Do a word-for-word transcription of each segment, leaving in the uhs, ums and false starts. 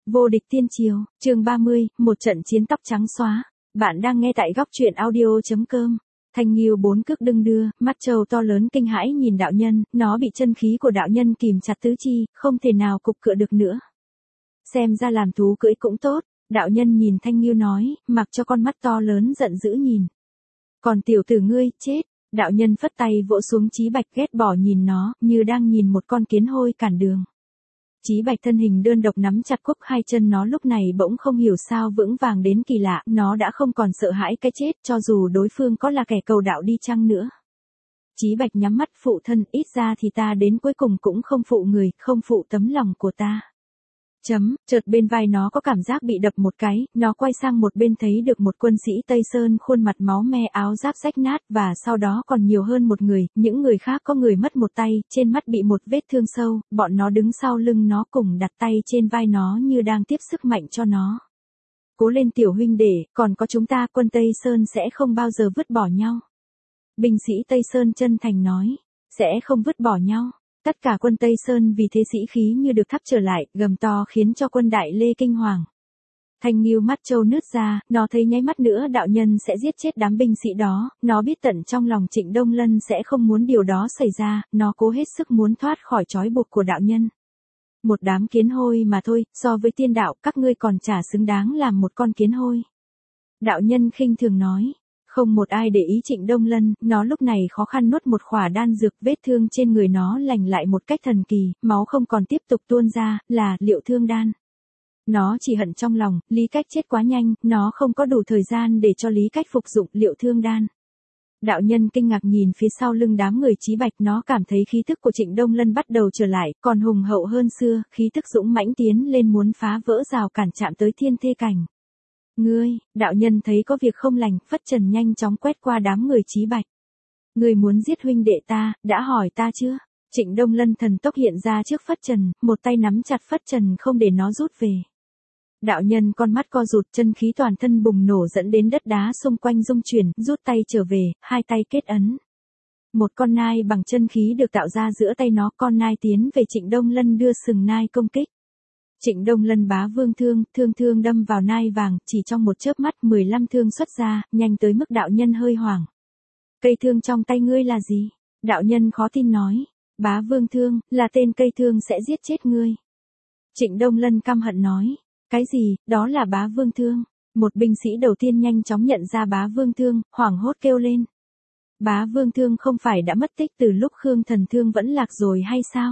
Vô địch tiên triều, chương ba mươi, một trận chiến tóc trắng xóa. Bạn đang nghe tại góc truyện audio.com. Thanh Nghiêu bốn cước đưng đưa, mắt trâu to lớn kinh hãi nhìn đạo nhân, nó bị chân khí của đạo nhân kìm chặt tứ chi, không thể nào cục cựa được nữa. Xem ra làm thú cưỡi cũng tốt, đạo nhân nhìn Thanh Nghiêu nói, mặc cho con mắt to lớn giận dữ nhìn. Còn tiểu tử ngươi, chết, đạo nhân phất tay vỗ xuống Chí Bạch ghét bỏ nhìn nó, như đang nhìn một con kiến hôi cản đường. Chí Bạch thân hình đơn độc nắm chặt cúc hai chân nó lúc này bỗng không hiểu sao vững vàng đến kỳ lạ, nó đã không còn sợ hãi cái chết cho dù đối phương có là kẻ cầu đạo đi chăng nữa. Chí Bạch nhắm mắt phụ thân, ít ra thì ta đến cuối cùng cũng không phụ người, không phụ tấm lòng của ta. Chấm, chợt bên vai nó có cảm giác bị đập một cái, nó quay sang một bên thấy được một quân sĩ Tây Sơn khuôn mặt máu me áo giáp rách nát và sau đó còn nhiều hơn một người, những người khác có người mất một tay, trên mắt bị một vết thương sâu, bọn nó đứng sau lưng nó cùng đặt tay trên vai nó như đang tiếp sức mạnh cho nó. Cố lên tiểu huynh đệ, còn có chúng ta quân Tây Sơn sẽ không bao giờ vứt bỏ nhau. Binh sĩ Tây Sơn chân thành nói, sẽ không vứt bỏ nhau. Tất cả quân Tây Sơn vì thế sĩ khí như được thắp trở lại, gầm to khiến cho quân Đại Lê kinh hoàng. Thanh Nghiêu mắt trâu nứt ra, nó thấy nháy mắt nữa đạo nhân sẽ giết chết đám binh sĩ đó, nó biết tận trong lòng Trịnh Đông Lân sẽ không muốn điều đó xảy ra, nó cố hết sức muốn thoát khỏi trói buộc của đạo nhân. Một đám kiến hôi mà thôi, so với tiên đạo, các ngươi còn chả xứng đáng làm một con kiến hôi. Đạo nhân khinh thường nói. Không một ai để ý Trịnh Đông Lân, nó lúc này khó khăn nuốt một khỏa đan dược, vết thương trên người nó lành lại một cách thần kỳ, máu không còn tiếp tục tuôn ra, là liệu thương đan. Nó chỉ hận trong lòng, Lý Cách chết quá nhanh, nó không có đủ thời gian để cho Lý Cách phục dụng liệu thương đan. Đạo nhân kinh ngạc nhìn phía sau lưng đám người Chí Bạch, nó cảm thấy khí thức của Trịnh Đông Lân bắt đầu trở lại, còn hùng hậu hơn xưa, khí thức dũng mãnh tiến lên muốn phá vỡ rào cản chạm tới thiên thê cảnh. Ngươi, đạo nhân thấy có việc không lành, phất trần nhanh chóng quét qua đám người Chí Bạch. Ngươi muốn giết huynh đệ ta, đã hỏi ta chưa? Trịnh Đông Lân thần tốc hiện ra trước phất trần, một tay nắm chặt phất trần không để nó rút về. Đạo nhân con mắt co rụt, chân khí toàn thân bùng nổ dẫn đến đất đá xung quanh rung chuyển, rút tay trở về, hai tay kết ấn. Một con nai bằng chân khí được tạo ra giữa tay nó, con nai tiến về Trịnh Đông Lân đưa sừng nai công kích. Trịnh Đông Lân bá vương thương, thương thương đâm vào nai vàng, chỉ trong một chớp mắt mười lăm thương xuất ra, nhanh tới mức đạo nhân hơi hoảng. Cây thương trong tay ngươi là gì? Đạo nhân khó tin nói. Bá vương thương, là tên cây thương sẽ giết chết ngươi. Trịnh Đông Lân căm hận nói. Cái gì, đó là bá vương thương. Một binh sĩ đầu tiên nhanh chóng nhận ra bá vương thương, hoảng hốt kêu lên. Bá vương thương không phải đã mất tích từ lúc Khương Thần Thương vẫn lạc rồi hay sao?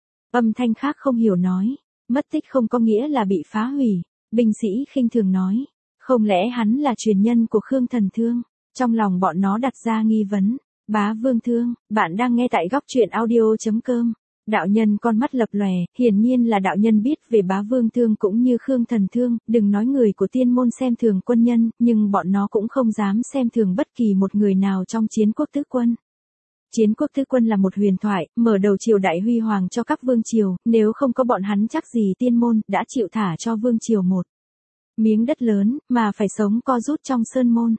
Âm thanh khác không hiểu nói. Mất tích không có nghĩa là bị phá hủy, binh sĩ khinh thường nói. Không lẽ hắn là truyền nhân của Khương Thần Thương? Trong lòng bọn nó đặt ra nghi vấn. Bá vương thương, bạn đang nghe tại góc truyện audio.com. Đạo nhân con mắt lập lòe, hiển nhiên là đạo nhân biết về bá vương thương cũng như Khương Thần Thương, đừng nói người của tiên môn xem thường quân nhân, nhưng bọn nó cũng không dám xem thường bất kỳ một người nào trong chiến quốc tứ quân. Chiến quốc tứ quân là một huyền thoại, mở đầu triều đại huy hoàng cho các vương triều, nếu không có bọn hắn chắc gì tiên môn đã chịu thả cho vương triều một miếng đất lớn, mà phải sống co rút trong sơn môn.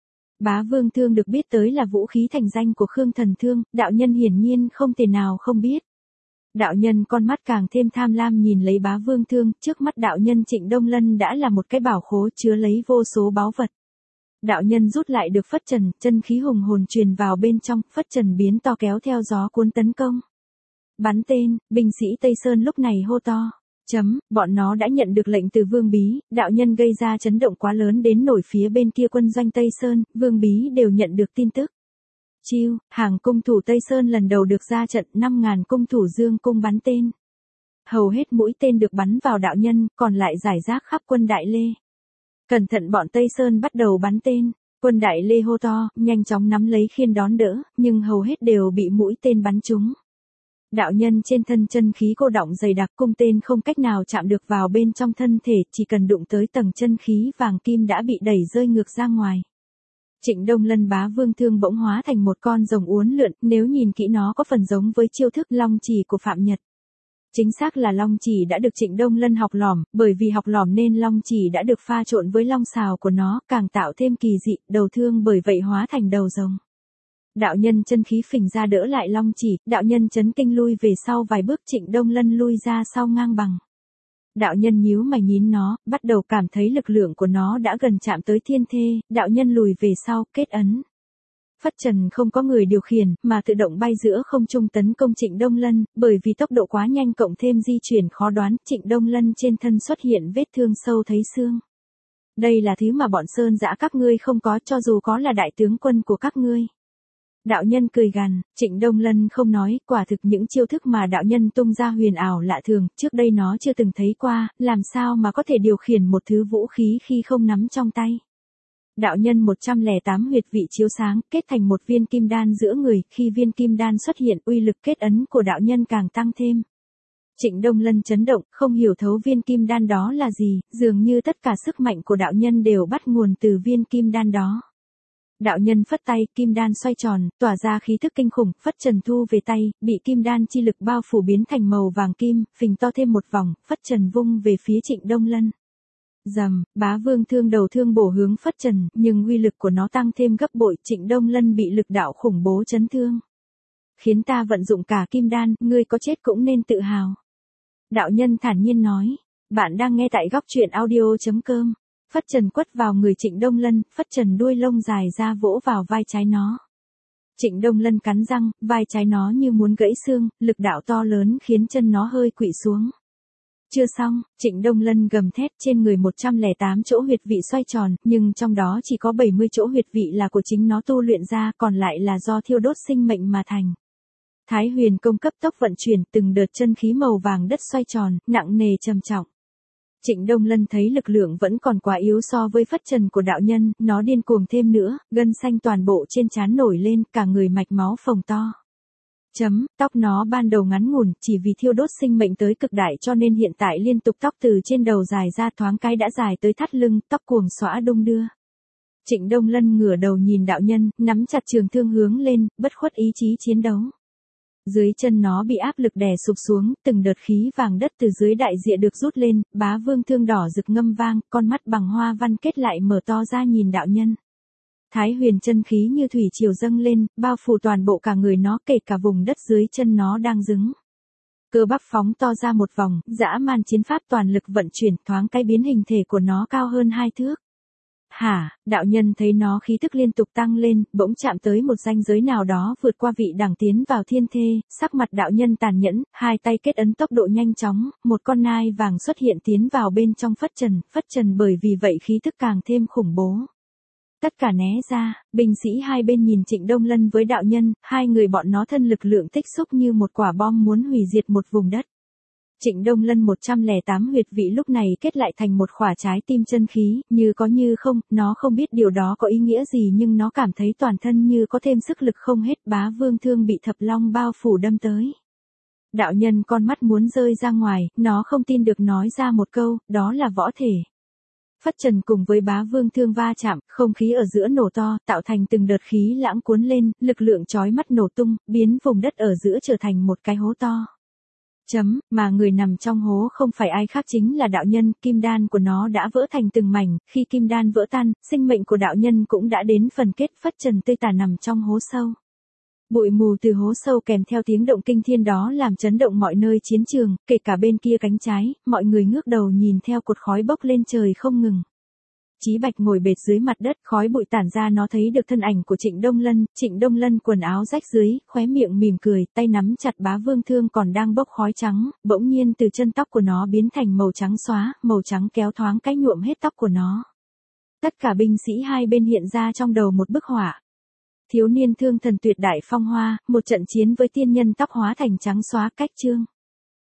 Bá vương thương được biết tới là vũ khí thành danh của Khương Thần Thương, đạo nhân hiển nhiên không thể nào không biết. Đạo nhân con mắt càng thêm tham lam nhìn lấy bá vương thương, trước mắt đạo nhân Trịnh Đông Lân đã là một cái bảo khố chứa lấy vô số báu vật. Đạo nhân rút lại được phất trần, chân khí hùng hồn truyền vào bên trong, phất trần biến to kéo theo gió cuốn tấn công. Bắn tên, binh sĩ Tây Sơn lúc này hô to. Chấm, bọn nó đã nhận được lệnh từ Vương Bí, đạo nhân gây ra chấn động quá lớn đến nổi phía bên kia quân doanh Tây Sơn, Vương Bí đều nhận được tin tức. Chiêu, hàng cung thủ Tây Sơn lần đầu được ra trận, năm ngàn cung thủ dương cung bắn tên. Hầu hết mũi tên được bắn vào đạo nhân, còn lại rải rác khắp quân Đại Lê. Cẩn thận bọn Tây Sơn bắt đầu bắn tên, quân Đại Lê hô to, nhanh chóng nắm lấy khiên đón đỡ, nhưng hầu hết đều bị mũi tên bắn trúng. Đạo nhân trên thân chân khí cô đọng dày đặc, cung tên không cách nào chạm được vào bên trong thân thể, chỉ cần đụng tới tầng chân khí vàng kim đã bị đẩy rơi ngược ra ngoài. Trịnh Đông Lân bá vương thương bỗng hóa thành một con rồng uốn lượn, nếu nhìn kỹ nó có phần giống với chiêu thức long chỉ của Phạm Nhật. Chính xác là long chỉ đã được Trịnh Đông Lân học lỏm, bởi vì học lỏm nên long chỉ đã được pha trộn với long xào của nó, càng tạo thêm kỳ dị, đầu thương bởi vậy hóa thành đầu rồng. Đạo nhân chân khí phình ra đỡ lại long chỉ, đạo nhân chấn kinh lui về sau vài bước, Trịnh Đông Lân lui ra sau ngang bằng. Đạo nhân nhíu mày nhìn nó, bắt đầu cảm thấy lực lượng của nó đã gần chạm tới thiên thê, đạo nhân lùi về sau, kết ấn. Phất trần không có người điều khiển, mà tự động bay giữa không trung tấn công Trịnh Đông Lân, bởi vì tốc độ quá nhanh cộng thêm di chuyển khó đoán, Trịnh Đông Lân trên thân xuất hiện vết thương sâu thấy xương. Đây là thứ mà bọn sơn dã các ngươi không có, cho dù có là đại tướng quân của các ngươi. Đạo nhân cười gằn, Trịnh Đông Lân không nói, quả thực những chiêu thức mà đạo nhân tung ra huyền ảo lạ thường, trước đây nó chưa từng thấy qua, làm sao mà có thể điều khiển một thứ vũ khí khi không nắm trong tay. Đạo nhân một trăm lẻ tám huyệt vị chiếu sáng, kết thành một viên kim đan giữa người, khi viên kim đan xuất hiện, uy lực kết ấn của đạo nhân càng tăng thêm. Trịnh Đông Lân chấn động, không hiểu thấu viên kim đan đó là gì, dường như tất cả sức mạnh của đạo nhân đều bắt nguồn từ viên kim đan đó. Đạo nhân phất tay, kim đan xoay tròn, tỏa ra khí thức kinh khủng, phất trần thu về tay, bị kim đan chi lực bao phủ biến thành màu vàng kim, phình to thêm một vòng, phất trần vung về phía Trịnh Đông Lân. Rầm, bá vương thương đầu thương bổ hướng phất trần, nhưng uy lực của nó tăng thêm gấp bội, Trịnh Đông Lân bị lực đạo khủng bố chấn thương. Khiến ta vận dụng cả kim đan, ngươi có chết cũng nên tự hào. Đạo nhân thản nhiên nói, bạn đang nghe tại góc truyện audio chấm com. Phất trần quất vào người Trịnh Đông Lân, phất trần đuôi lông dài ra vỗ vào vai trái nó. Trịnh Đông Lân cắn răng, vai trái nó như muốn gãy xương, lực đạo to lớn khiến chân nó hơi khuỵu xuống. Chưa xong, Trịnh Đông Lân gầm thét, trên người một trăm lẻ tám chỗ huyệt vị xoay tròn, nhưng trong đó chỉ có bảy mươi chỗ huyệt vị là của chính nó tu luyện ra, còn lại là do thiêu đốt sinh mệnh mà thành. Thái Huyền công cấp tốc vận chuyển, từng đợt chân khí màu vàng đất xoay tròn, nặng nề trầm trọng. Trịnh Đông Lân thấy lực lượng vẫn còn quá yếu so với phất trần của đạo nhân, nó điên cuồng thêm nữa, gân xanh toàn bộ trên trán nổi lên, cả người mạch máu phồng to. Chấm, tóc nó ban đầu ngắn ngủn, chỉ vì thiêu đốt sinh mệnh tới cực đại cho nên hiện tại liên tục tóc từ trên đầu dài ra thoáng cái đã dài tới thắt lưng, tóc cuồng xõa đung đưa. Trịnh Đông Lân ngửa đầu nhìn đạo nhân, nắm chặt trường thương hướng lên, bất khuất ý chí chiến đấu. Dưới chân nó bị áp lực đè sụp xuống, từng đợt khí vàng đất từ dưới đại địa được rút lên, bá vương thương đỏ rực ngâm vang, con mắt bằng hoa văn kết lại mở to ra nhìn đạo nhân. Thái Huyền chân khí như thủy triều dâng lên, bao phủ toàn bộ cả người nó, kể cả vùng đất dưới chân nó đang dứng. Cơ bắp phóng to ra một vòng, dã man chiến pháp toàn lực vận chuyển, thoáng cái biến hình thể của nó cao hơn hai thước. Hả, đạo nhân thấy nó khí tức liên tục tăng lên, bỗng chạm tới một ranh giới nào đó vượt qua vị đẳng tiến vào thiên thê, sắc mặt đạo nhân tàn nhẫn, hai tay kết ấn tốc độ nhanh chóng, một con nai vàng xuất hiện tiến vào bên trong phất trần, phất trần bởi vì vậy khí tức càng thêm khủng bố. Tất cả né ra, binh sĩ hai bên nhìn Trịnh Đông Lân với đạo nhân, hai người bọn nó thân lực lượng tích xúc như một quả bom muốn hủy diệt một vùng đất. Trịnh Đông Lân một trăm lẻ tám huyệt vị lúc này kết lại thành một khỏa trái tim chân khí, như có như không, nó không biết điều đó có ý nghĩa gì nhưng nó cảm thấy toàn thân như có thêm sức lực không hết, bá vương thương bị thập long bao phủ đâm tới. Đạo nhân con mắt muốn rơi ra ngoài, nó không tin được nói ra một câu, đó là võ thể. Phất trần cùng với bá vương thương va chạm, không khí ở giữa nổ to, tạo thành từng đợt khí lãng cuốn lên, lực lượng chói mắt nổ tung, biến vùng đất ở giữa trở thành một cái hố to. Chấm, mà người nằm trong hố không phải ai khác chính là đạo nhân, kim đan của nó đã vỡ thành từng mảnh, khi kim đan vỡ tan, sinh mệnh của đạo nhân cũng đã đến phần kết, phất trần tươi tả nằm trong hố sâu. Bụi mù từ hố sâu kèm theo tiếng động kinh thiên đó làm chấn động mọi nơi chiến trường, kể cả bên kia cánh trái, mọi người ngước đầu nhìn theo cột khói bốc lên trời không ngừng. Chí Bạch ngồi bệt dưới mặt đất, khói bụi tản ra nó thấy được thân ảnh của Trịnh Đông Lân, Trịnh Đông Lân quần áo rách dưới, khóe miệng mỉm cười, tay nắm chặt bá vương thương còn đang bốc khói trắng, bỗng nhiên từ chân tóc của nó biến thành màu trắng xóa, màu trắng kéo thoáng cái nhuộm hết tóc của nó. Tất cả binh sĩ hai bên hiện ra trong đầu một bức họa. Thiếu niên thương thần tuyệt đại phong hoa, một trận chiến với tiên nhân tóc hóa thành trắng xóa cách chương.